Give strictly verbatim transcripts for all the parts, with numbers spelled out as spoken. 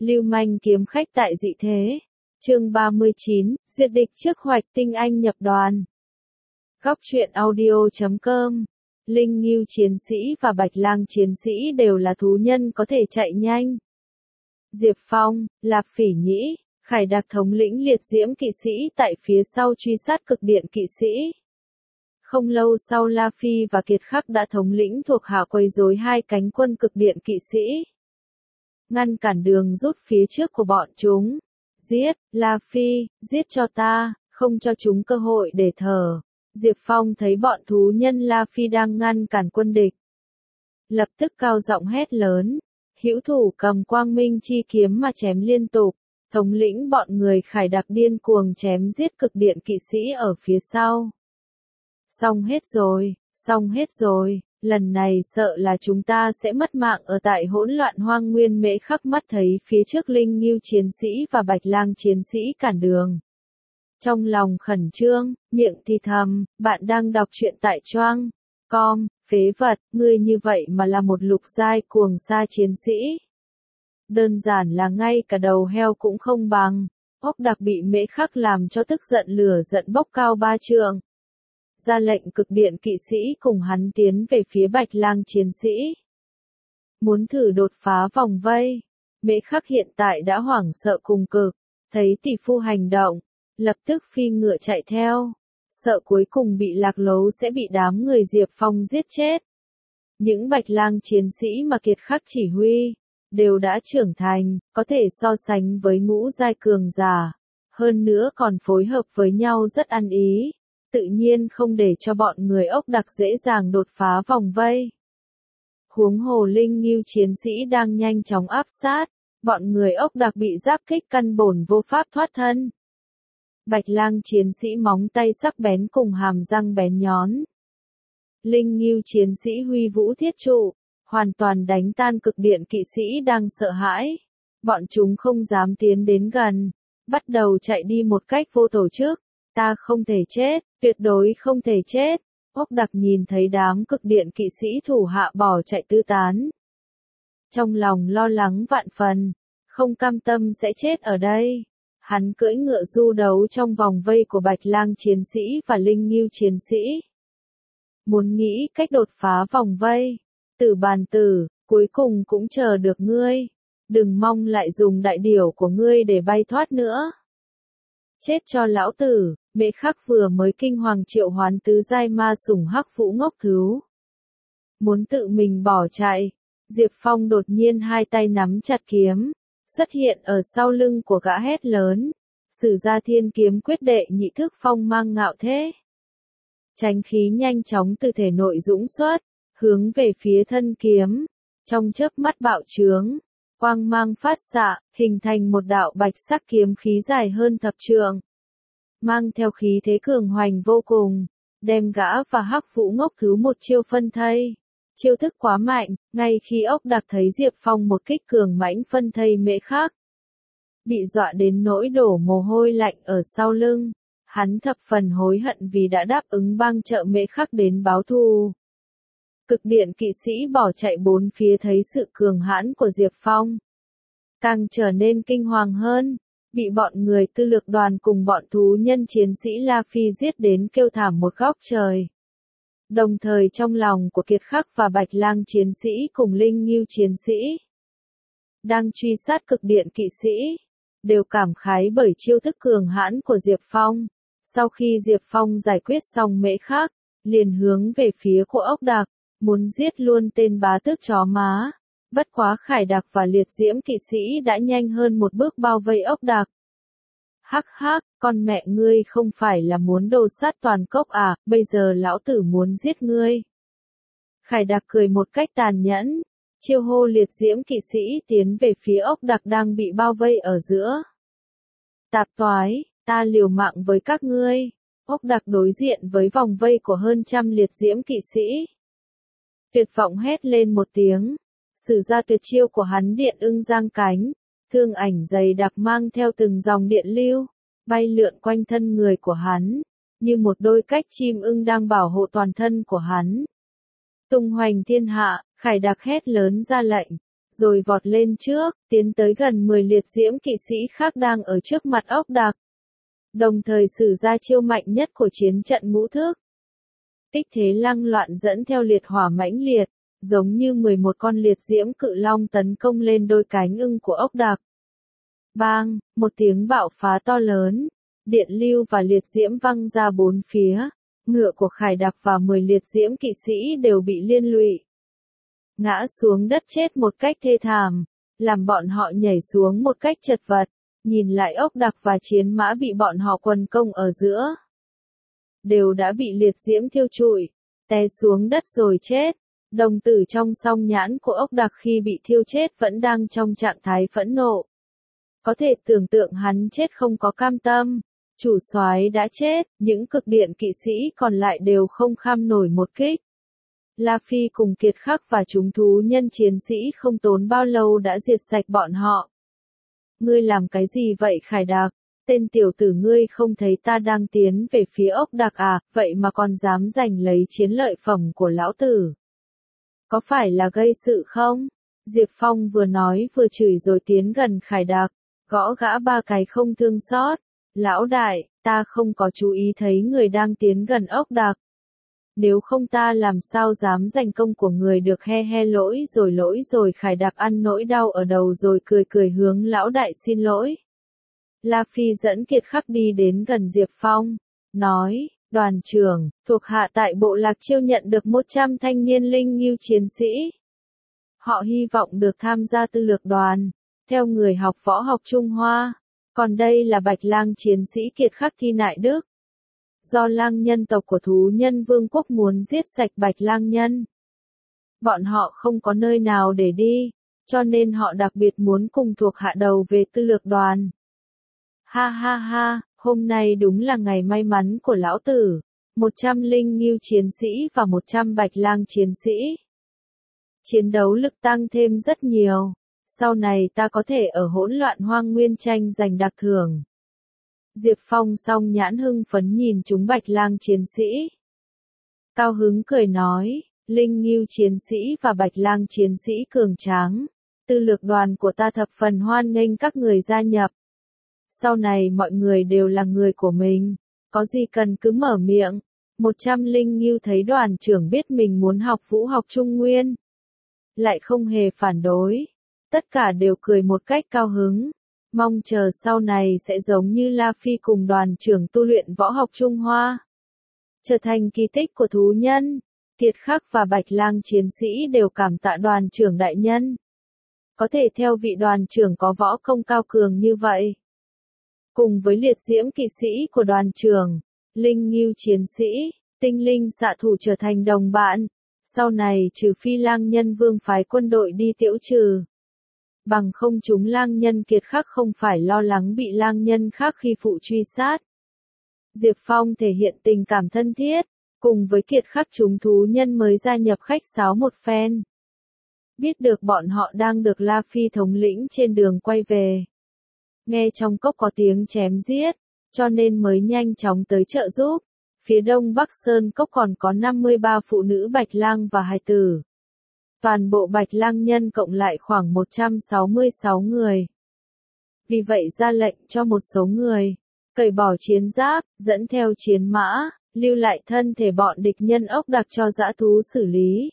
Lưu manh kiếm khách tại dị thế. Chương ba mươi chín, diệt địch trước hoạch tinh anh nhập đoàn. Góc truyện audio chấm com. Linh Ngưu chiến sĩ và Bạch Lang chiến sĩ đều là thú nhân có thể chạy nhanh. Diệp Phong, Lạp Phỉ Nhĩ, Khải Đạc thống lĩnh liệt diễm kỵ sĩ tại phía sau truy sát cực điện kỵ sĩ. Không lâu sau La Phi và Kiệt Khắc đã thống lĩnh thuộc hạ quấy rối hai cánh quân cực điện kỵ sĩ. Ngăn cản đường rút phía trước của bọn chúng. Giết, La Phi, giết cho ta, không cho chúng cơ hội để thở. Diệp Phong thấy bọn thú nhân La Phi đang ngăn cản quân địch. Lập tức cao giọng hét lớn. Hữu thủ cầm quang minh chi kiếm mà chém liên tục. Thống lĩnh bọn người Khải Đạc điên cuồng chém giết cực điện kỵ sĩ ở phía sau. Xong hết rồi, xong hết rồi, lần này sợ là chúng ta sẽ mất mạng ở tại hỗn loạn hoang nguyên. Mễ Khắc mắt thấy phía trước Linh Ngưu chiến sĩ và Bạch Lang chiến sĩ cản đường. Trong lòng khẩn trương, miệng thì thầm, bạn đang đọc truyện tại choang com, phế vật, ngươi như vậy mà là một lục giai cuồng sa chiến sĩ. Đơn giản là ngay cả đầu heo cũng không bằng. Ốc Đặc bị Mễ Khắc làm cho tức giận, lửa giận bốc cao ba trượng. Ra lệnh cực điện kỵ sĩ cùng hắn tiến về phía Bạch Lang chiến sĩ. Muốn thử đột phá vòng vây. Mễ Khắc hiện tại đã hoảng sợ cùng cực, thấy tỷ phu hành động, lập tức phi ngựa chạy theo, sợ cuối cùng bị lạc lối sẽ bị đám người Diệp Phong giết chết. Những Bạch Lang chiến sĩ mà Kiệt Khắc chỉ huy, đều đã trưởng thành, có thể so sánh với ngũ giai cường giả, hơn nữa còn phối hợp với nhau rất ăn ý. Tự nhiên không để cho bọn người Ốc Đặc dễ dàng đột phá vòng vây. Huống hồ Linh Ngưu chiến sĩ đang nhanh chóng áp sát, bọn người Ốc Đặc bị giáp kích căn bổn vô pháp thoát thân. Bạch Lang chiến sĩ móng tay sắc bén cùng hàm răng bén nhón. Linh Ngưu chiến sĩ huy vũ thiết trụ, hoàn toàn đánh tan cực điện kỵ sĩ đang sợ hãi. Bọn chúng không dám tiến đến gần, bắt đầu chạy đi một cách vô tổ chức. Ta không thể chết, tuyệt đối không thể chết. Ốc Đặc nhìn thấy đám cực điện kỵ sĩ thủ hạ bỏ chạy tứ tán. Trong lòng lo lắng vạn phần, không cam tâm sẽ chết ở đây. Hắn cưỡi ngựa du đấu trong vòng vây của Bạch Lang chiến sĩ và Linh Ngưu chiến sĩ. Muốn nghĩ cách đột phá vòng vây. Tử bàn tử, cuối cùng cũng chờ được ngươi. Đừng mong lại dùng đại điểu của ngươi để bay thoát nữa. Chết cho lão tử. Mễ Khắc vừa mới kinh hoàng triệu hoán tứ giai ma sủng Hắc Vũ Ngốc Thứu. Muốn tự mình bỏ chạy, Diệp Phong đột nhiên hai tay nắm chặt kiếm, xuất hiện ở sau lưng của gã hét lớn, sử ra thiên kiếm quyết đệ nhị thức phong mang ngạo thế. Chánh khí nhanh chóng từ thể nội dũng xuất, hướng về phía thân kiếm, trong chớp mắt bạo trướng, quang mang phát xạ, hình thành một đạo bạch sắc kiếm khí dài hơn thập trượng. Mang theo khí thế cường hoành vô cùng, đem gã và Hắc Vũ Ngốc Thứu một chiêu phân thây. Chiêu thức quá mạnh, ngay khi Ốc Đặc thấy Diệp Phong một kích cường mãnh phân thây Mễ Khắc, bị dọa đến nỗi đổ mồ hôi lạnh ở sau lưng, hắn thập phần hối hận vì đã đáp ứng bang trợ Mễ Khắc đến báo thù. Cực điện kỵ sĩ bỏ chạy bốn phía thấy sự cường hãn của Diệp Phong, càng trở nên kinh hoàng hơn. Bị bọn người tư lược đoàn cùng bọn thú nhân chiến sĩ La Phi giết đến kêu thảm một góc trời. Đồng thời trong lòng của Kiệt Khắc và Bạch Lang chiến sĩ cùng Linh Ngưu chiến sĩ đang truy sát cực điện kỵ sĩ, đều cảm khái bởi chiêu thức cường hãn của Diệp Phong. Sau khi Diệp Phong giải quyết xong Mễ Khắc, liền hướng về phía của Ốc Đặc, muốn giết luôn tên bá tước chó má. Bất quá Khải Đạc và liệt diễm kỵ sĩ đã nhanh hơn một bước bao vây Ốc Đặc. Hắc hắc, con mẹ ngươi không phải là muốn đồ sát toàn cốc à, bây giờ lão tử muốn giết ngươi. Khải Đạc cười một cách tàn nhẫn, chiêu hô liệt diễm kỵ sĩ tiến về phía Ốc Đặc đang bị bao vây ở giữa. Tạp toái, ta liều mạng với các ngươi. Ốc Đặc đối diện với vòng vây của hơn trăm liệt diễm kỵ sĩ. Tuyệt vọng hét lên một tiếng. Sử ra tuyệt chiêu của hắn điện ưng giang cánh, thương ảnh dày đặc mang theo từng dòng điện lưu, bay lượn quanh thân người của hắn, như một đôi cách chim ưng đang bảo hộ toàn thân của hắn. Tung hoành thiên hạ, Khải Đạc hét lớn ra lệnh, rồi vọt lên trước, tiến tới gần mười liệt diễm kỵ sĩ khác đang ở trước mặt ốc đặc. Đồng thời sử ra chiêu mạnh nhất của chiến trận ngũ thức. Tích thế lăng loạn dẫn theo liệt hỏa mãnh liệt, giống như mười một con liệt diễm cự long tấn công lên đôi cánh ưng của ốc đặc. Bang, một tiếng bạo phá to lớn, điện lưu và liệt diễm văng ra bốn phía, ngựa của Khải Đặc và mười liệt diễm kỵ sĩ đều bị liên lụy. Ngã xuống đất chết một cách thê thảm, làm bọn họ nhảy xuống một cách chật vật, nhìn lại ốc đặc và chiến mã bị bọn họ quần công ở giữa. Đều đã bị liệt diễm thiêu trụi, té xuống đất rồi chết. Đồng tử trong song nhãn của ốc đặc khi bị thiêu chết vẫn đang trong trạng thái phẫn nộ. Có thể tưởng tượng hắn chết không có cam tâm. Chủ soái đã chết, những cực điện kỵ sĩ còn lại đều không kham nổi một kích. La Phi cùng Kiệt Khắc và chúng thú nhân chiến sĩ không tốn bao lâu đã diệt sạch bọn họ. Ngươi làm cái gì vậy Khải Đặc? Tên tiểu tử ngươi không thấy ta đang tiến về phía ốc đặc à, vậy mà còn dám giành lấy chiến lợi phẩm của lão tử. Có phải là gây sự không? Diệp Phong vừa nói vừa chửi rồi tiến gần Khải Đặc, gõ gã ba cái không thương xót. Lão đại, ta không có chú ý thấy người đang tiến gần ốc đặc. Nếu không ta làm sao dám giành công của người được, he he lỗi rồi lỗi rồi. Khải Đặc ăn nỗi đau ở đầu rồi cười cười hướng lão đại xin lỗi. La Phi dẫn Kiệt Khắc đi đến gần Diệp Phong, nói, đoàn trưởng, thuộc hạ tại bộ lạc chiêu nhận được một trăm thanh niên linh ngưu chiến sĩ. Họ hy vọng được tham gia tư lược đoàn, theo người học võ học Trung Hoa. Còn đây là Bạch Lang chiến sĩ Kiệt Khắc Thi Nại Đức. Do lang nhân tộc của thú nhân vương quốc muốn giết sạch Bạch Lang nhân. Bọn họ không có nơi nào để đi, cho nên họ đặc biệt muốn cùng thuộc hạ đầu về tư lược đoàn. Ha ha ha, hôm nay đúng là ngày may mắn của lão tử. một trăm linh ngưu chiến sĩ và một trăm Bạch Lang chiến sĩ. Chiến đấu lực tăng thêm rất nhiều. Sau này ta có thể ở hỗn loạn hoang nguyên tranh giành đặc thưởng. Diệp Phong song nhãn hưng phấn nhìn chúng Bạch Lang chiến sĩ. Cao hứng cười nói, linh ngưu chiến sĩ và Bạch Lang chiến sĩ cường tráng. Tư lược đoàn của ta thập phần hoan nghênh các người gia nhập. Sau này mọi người đều là người của mình, có gì cần cứ mở miệng. Một trăm linh ngưu thấy đoàn trưởng biết mình muốn học vũ học Trung Nguyên, lại không hề phản đối. Tất cả đều cười một cách cao hứng, mong chờ sau này sẽ giống như La Phi cùng đoàn trưởng tu luyện võ học Trung Hoa, trở thành kỳ tích của thú nhân. Kiệt Khắc và Bạch Lang chiến sĩ đều cảm tạ đoàn trưởng đại nhân. Có thể theo vị đoàn trưởng có võ công cao cường như vậy. Cùng với liệt diễm kỵ sĩ của đoàn trưởng, linh ngưu chiến sĩ, tinh linh xạ thủ trở thành đồng bạn. Sau này trừ phi lang nhân vương phái quân đội đi tiễu trừ. Bằng không chúng lang nhân Kiệt Khắc không phải lo lắng bị lang nhân khác khi phụ truy sát. Diệp Phong thể hiện tình cảm thân thiết, cùng với Kiệt Khắc chúng thú nhân mới gia nhập khách sáo một phen. Biết được bọn họ đang được La Phi thống lĩnh trên đường quay về. Nghe trong cốc có tiếng chém giết, cho nên mới nhanh chóng tới trợ giúp. Phía đông bắc sơn cốc còn có năm mươi ba phụ nữ Bạch Lang và hài tử. Toàn bộ Bạch Lang nhân cộng lại khoảng một trăm sáu mươi sáu người. Vì vậy ra lệnh cho một số người, cởi bỏ chiến giáp, dẫn theo chiến mã, lưu lại thân thể bọn địch nhân ốc đặc cho dã thú xử lý.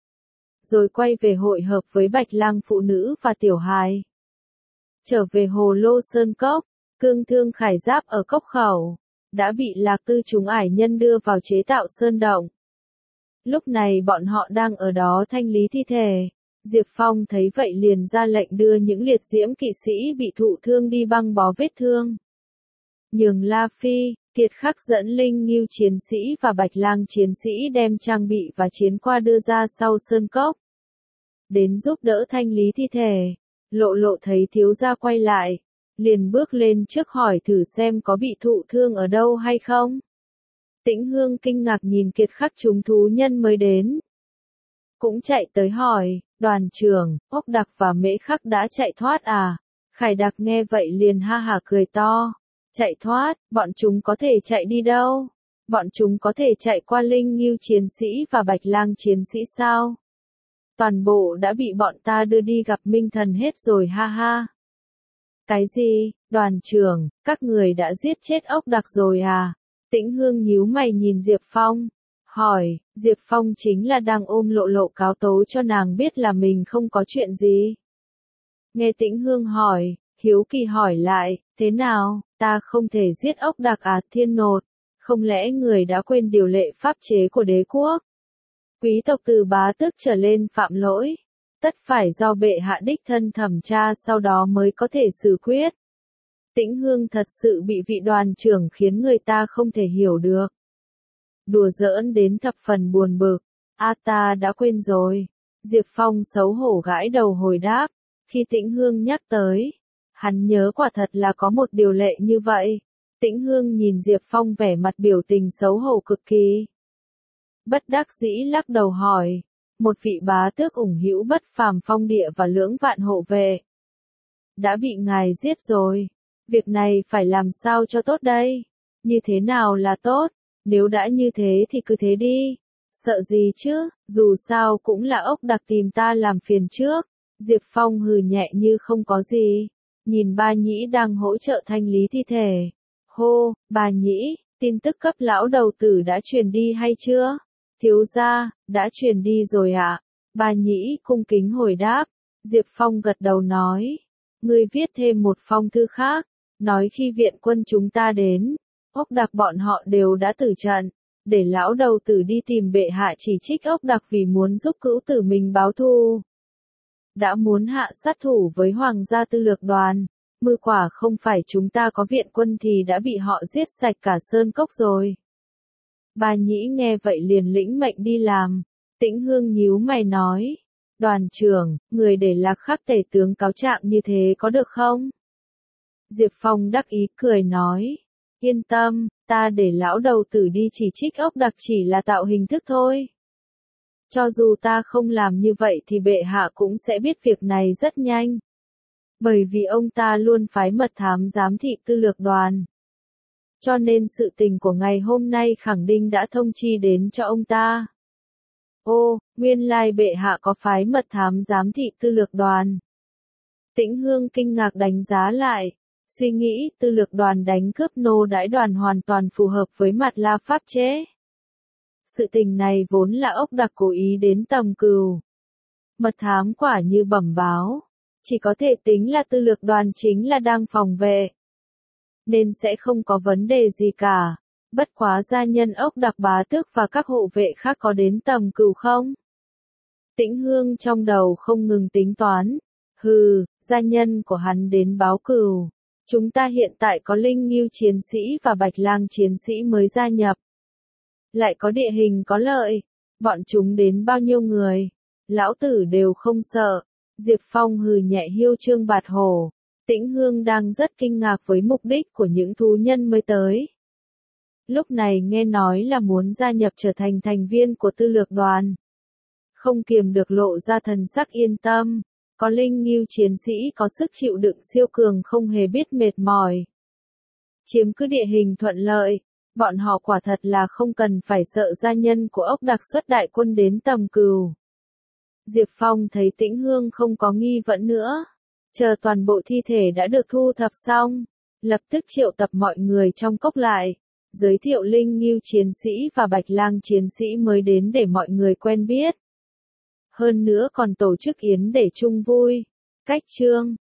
Rồi quay về hội hợp với Bạch Lang phụ nữ và tiểu hài. Trở về hồ lô sơn cốc, cương thương khải giáp ở cốc khẩu, đã bị Lạc Tư chúng ải nhân đưa vào chế tạo sơn động. Lúc này bọn họ đang ở đó thanh lý thi thể. Diệp Phong thấy vậy liền ra lệnh đưa những liệt diễm kỵ sĩ bị thụ thương đi băng bó vết thương. Nhường La Phi, Kiệt Khắc dẫn linh ngưu chiến sĩ và Bạch Lang chiến sĩ đem trang bị và chiến qua đưa ra sau sơn cốc. Đến giúp đỡ thanh lý thi thể. Lộ Lộ thấy thiếu gia quay lại, liền bước lên trước hỏi thử xem có bị thụ thương ở đâu hay không. Tĩnh Hương kinh ngạc nhìn Kiệt Khắc chúng thú nhân mới đến. Cũng chạy tới hỏi, đoàn trưởng, ốc đặc và mễ khắc đã chạy thoát à? Khải Đặc nghe vậy liền ha hả cười to. Chạy thoát, bọn chúng có thể chạy đi đâu? Bọn chúng có thể chạy qua linh ngưu chiến sĩ và Bạch Lang chiến sĩ sao? Toàn bộ đã bị bọn ta đưa đi gặp Minh Thần hết rồi ha ha. Cái gì, đoàn trưởng, các người đã giết chết ốc đặc rồi à? Tĩnh Hương nhíu mày nhìn Diệp Phong, hỏi, Diệp Phong chính là đang ôm lộ lộ cáo tố cho nàng biết là mình không có chuyện gì. Nghe Tĩnh Hương hỏi, hiếu kỳ hỏi lại, thế nào, ta không thể giết ốc đặc à Thiên Nột, không lẽ người đã quên điều lệ pháp chế của đế quốc? Quý tộc từ bá tước trở lên phạm lỗi, tất phải do bệ hạ đích thân thẩm tra sau đó mới có thể xử quyết. Tĩnh Hương thật sự bị vị đoàn trưởng khiến người ta không thể hiểu được. Đùa giỡn đến thập phần buồn bực, a ta đã quên rồi. Diệp Phong xấu hổ gãi đầu hồi đáp, khi Tĩnh Hương nhắc tới, hắn nhớ quả thật là có một điều lệ như vậy. Tĩnh Hương nhìn Diệp Phong vẻ mặt biểu tình xấu hổ cực kỳ. Bất đắc dĩ lắc đầu hỏi, một vị bá tước ủng hữu bất phàm phong địa và lưỡng vạn hộ vệ. Đã bị ngài giết rồi, việc này phải làm sao cho tốt đây? Như thế nào là tốt? Nếu đã như thế thì cứ thế đi. Sợ gì chứ, dù sao cũng là ốc đặc tìm ta làm phiền trước. Diệp Phong hừ nhẹ như không có gì. Nhìn Ba Nhĩ đang hỗ trợ thanh lý thi thể. Hô, Bà Nhĩ, tin tức cấp lão đầu tử đã truyền đi hay chưa? Thiếu gia, đã truyền đi rồi ạ. À? Ba Nhĩ cung kính hồi đáp. Diệp Phong gật đầu nói. Ngươi viết thêm một phong thư khác. Nói khi viện quân chúng ta đến, ốc đặc bọn họ đều đã tử trận. Để lão đầu tử đi tìm bệ hạ chỉ trích ốc đặc vì muốn giúp cữu tử mình báo thù. Đã muốn hạ sát thủ với hoàng gia tư lược đoàn. Mưu quả không phải chúng ta có viện quân thì đã bị họ giết sạch cả sơn cốc rồi. Bà Nhĩ nghe vậy liền lĩnh mệnh đi làm. Tĩnh Hương nhíu mày nói. Đoàn trưởng, người để Lạc Khắc tể tướng cáo trạng như thế có được không? Diệp Phong đắc ý cười nói. Yên tâm, ta để lão đầu tử đi chỉ trích ốc đặc chỉ là tạo hình thức thôi. Cho dù ta không làm như vậy thì bệ hạ cũng sẽ biết việc này rất nhanh. Bởi vì ông ta luôn phái mật thám giám thị tư lược đoàn. Cho nên sự tình của ngày hôm nay khẳng định đã thông chi đến cho ông ta. Ô, nguyên lai bệ hạ có phái mật thám giám thị tư lược đoàn. Tĩnh Hương kinh ngạc đánh giá lại. Suy nghĩ tư lược đoàn đánh cướp nô đãi đoàn hoàn toàn phù hợp với mặt la pháp chế. Sự tình này vốn là ốc đặc cố ý đến tầm cừu. Mật thám quả như bẩm báo. Chỉ có thể tính là tư lược đoàn chính là đang phòng vệ. Nên sẽ không có vấn đề gì cả. Bất quá gia nhân ốc đặc bá tước và các hộ vệ khác có đến tầm cừu không? Tĩnh Hương trong đầu không ngừng tính toán. Hừ, gia nhân của hắn đến báo cừu. Chúng ta hiện tại có Linh Ngưu chiến sĩ và Bạch Lang chiến sĩ mới gia nhập. Lại có địa hình có lợi. Bọn chúng đến bao nhiêu người? Lão tử đều không sợ. Diệp Phong hừ nhẹ hiêu trương bạt hổ. Tĩnh Hương đang rất kinh ngạc với mục đích của những thú nhân mới tới. Lúc này nghe nói là muốn gia nhập trở thành thành viên của tư lược đoàn. Không kiềm được lộ ra thần sắc yên tâm. Có Linh Ngưu chiến sĩ có sức chịu đựng siêu cường không hề biết mệt mỏi. Chiếm cứ địa hình thuận lợi. Bọn họ quả thật là không cần phải sợ gia nhân của ốc đặc xuất đại quân đến tầm cừu. Diệp Phong thấy Tĩnh Hương không có nghi vấn nữa. Chờ toàn bộ thi thể đã được thu thập xong. Lập tức triệu tập mọi người trong cốc lại. Giới thiệu Linh Ngưu chiến sĩ và Bạch Lang chiến sĩ mới đến để mọi người quen biết. Hơn nữa còn tổ chức yến để chung vui. Cách chương